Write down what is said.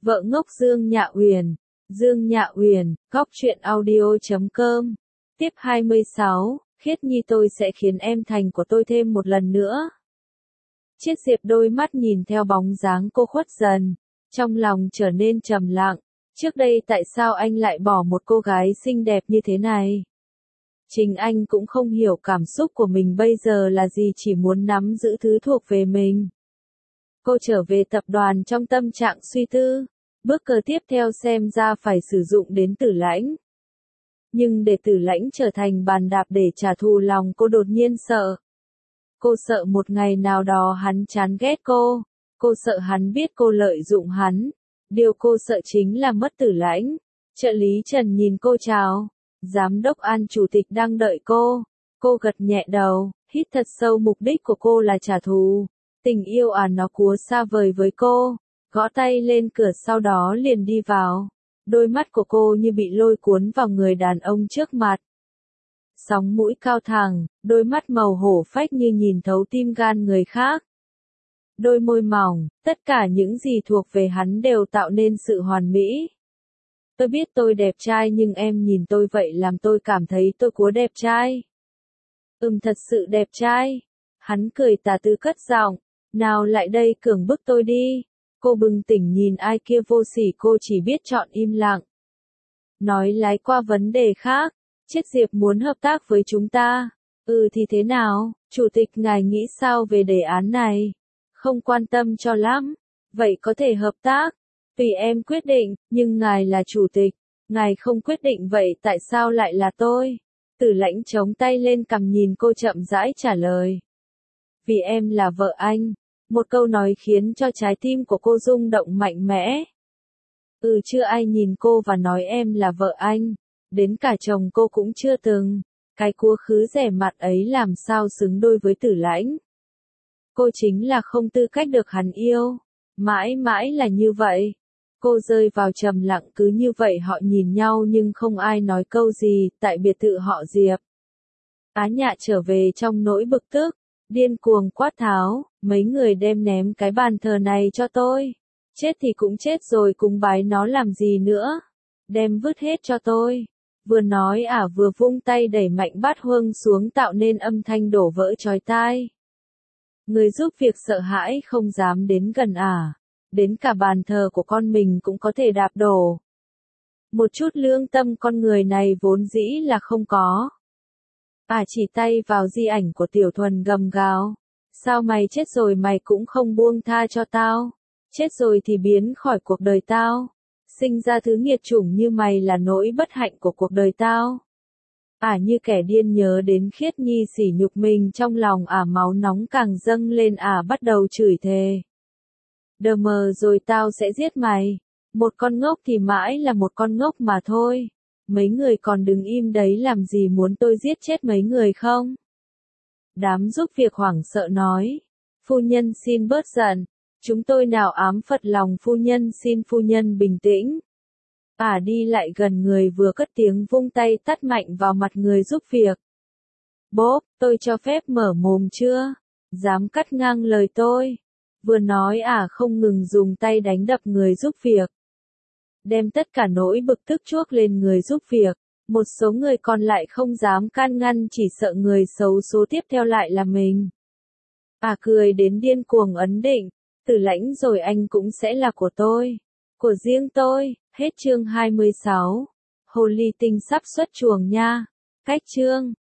Vợ ngốc Dương Nhạ Uyển. Dương Nhạ Uyển, góc truyện audio.com. Tiếp 26, Khiết Nhi tôi sẽ khiến em thành của tôi thêm một lần nữa. Chiết Diệp đôi mắt nhìn theo bóng dáng cô khuất dần, trong lòng trở nên trầm lặng. Trước đây tại sao anh lại bỏ một cô gái xinh đẹp như thế này? Chính anh cũng không hiểu cảm xúc của mình bây giờ là gì, chỉ muốn nắm giữ thứ thuộc về mình. Cô trở về tập đoàn trong tâm trạng suy tư. Bước cờ tiếp theo xem ra phải sử dụng đến Tử Lãnh. Nhưng để Tử Lãnh trở thành bàn đạp để trả thù, lòng cô đột nhiên sợ. Cô sợ một ngày nào đó hắn chán ghét cô. Cô sợ hắn biết cô lợi dụng hắn. Điều cô sợ chính là mất Tử Lãnh. Trợ lý Trần nhìn cô chào. Giám đốc An chủ tịch đang đợi cô. Cô gật nhẹ đầu, hít thật sâu, mục đích của cô là trả thù. Tình yêu nó cúa xa vời với cô. Gõ tay lên cửa sau đó liền đi vào. Đôi mắt của cô như bị lôi cuốn vào người đàn ông trước mặt. Sóng mũi cao thẳng, đôi mắt màu hổ phách như nhìn thấu tim gan người khác. Đôi môi mỏng, tất cả những gì thuộc về hắn đều tạo nên sự hoàn mỹ. Tôi biết tôi đẹp trai nhưng em nhìn tôi vậy làm tôi cảm thấy tôi quá đẹp trai. Thật sự đẹp trai. Hắn cười tà tư cất giọng. Nào lại đây cưỡng bức tôi đi. Cô bừng tỉnh nhìn ai kia vô sỉ, cô chỉ biết chọn im lặng. Nói lái qua vấn đề khác. Chiết Diệp muốn hợp tác với chúng ta. Thì thế nào, chủ tịch ngài nghĩ sao về đề án này? Không quan tâm cho lắm. Vậy có thể hợp tác. Tùy em quyết định, nhưng ngài là chủ tịch. Ngài không quyết định vậy tại sao lại là tôi? Tử Lãnh chống tay lên cằm nhìn cô chậm rãi trả lời. Vì em là vợ anh. Một câu nói khiến cho trái tim của cô rung động mạnh mẽ. Chưa ai nhìn cô và nói em là vợ anh. Đến cả chồng cô cũng chưa từng. Cái cúa khứ rẻ mặt ấy làm sao xứng đôi với Tử Lãnh. Cô chính là không tư cách được hắn yêu. Mãi mãi là như vậy. Cô rơi vào trầm lặng, cứ như vậy họ nhìn nhau nhưng không ai nói câu gì. Tại biệt thự họ Diệp, Á Nhạ trở về trong nỗi bực tức. Điên cuồng quát tháo, mấy người đem ném cái bàn thờ này cho tôi. Chết thì cũng chết rồi, cúng bái nó làm gì nữa. Đem vứt hết cho tôi. Vừa nói vừa vung tay đẩy mạnh bát hương xuống tạo nên âm thanh đổ vỡ chói tai. Người giúp việc sợ hãi không dám đến gần Đến cả bàn thờ của con mình cũng có thể đạp đổ. Một chút lương tâm con người này vốn dĩ là không có. Chỉ tay vào di ảnh của Tiểu Thuần gầm gào. Sao mày chết rồi mày cũng không buông tha cho tao? Chết rồi thì biến khỏi cuộc đời tao. Sinh ra thứ nghiệt chủng như mày là nỗi bất hạnh của cuộc đời tao. Như kẻ điên nhớ đến Khiết Nhi sỉ nhục mình trong lòng, máu nóng càng dâng lên, bắt đầu chửi thề. Đờ mờ rồi tao sẽ giết mày. Một con ngốc thì mãi là một con ngốc mà thôi. Mấy người còn đứng im đấy làm gì, muốn tôi giết chết mấy người không? Đám giúp việc hoảng sợ nói. Phu nhân xin bớt giận. Chúng tôi nào ám phật lòng phu nhân, xin phu nhân bình tĩnh. Đi lại gần người vừa cất tiếng vung tay tát mạnh vào mặt người giúp việc. Bốp, tôi cho phép mở mồm chưa? Dám cắt ngang lời tôi. Vừa nói không ngừng dùng tay đánh đập người giúp việc. Đem tất cả nỗi bực tức chuốc lên người giúp việc. Một số người còn lại không dám can ngăn, chỉ sợ người xấu số tiếp theo lại là mình. Cười đến điên cuồng ấn định. Tử Lãnh rồi anh cũng sẽ là của tôi. Của riêng tôi. Hết chương 26. Hồ ly tinh sắp xuất chuồng nha. Cách chương.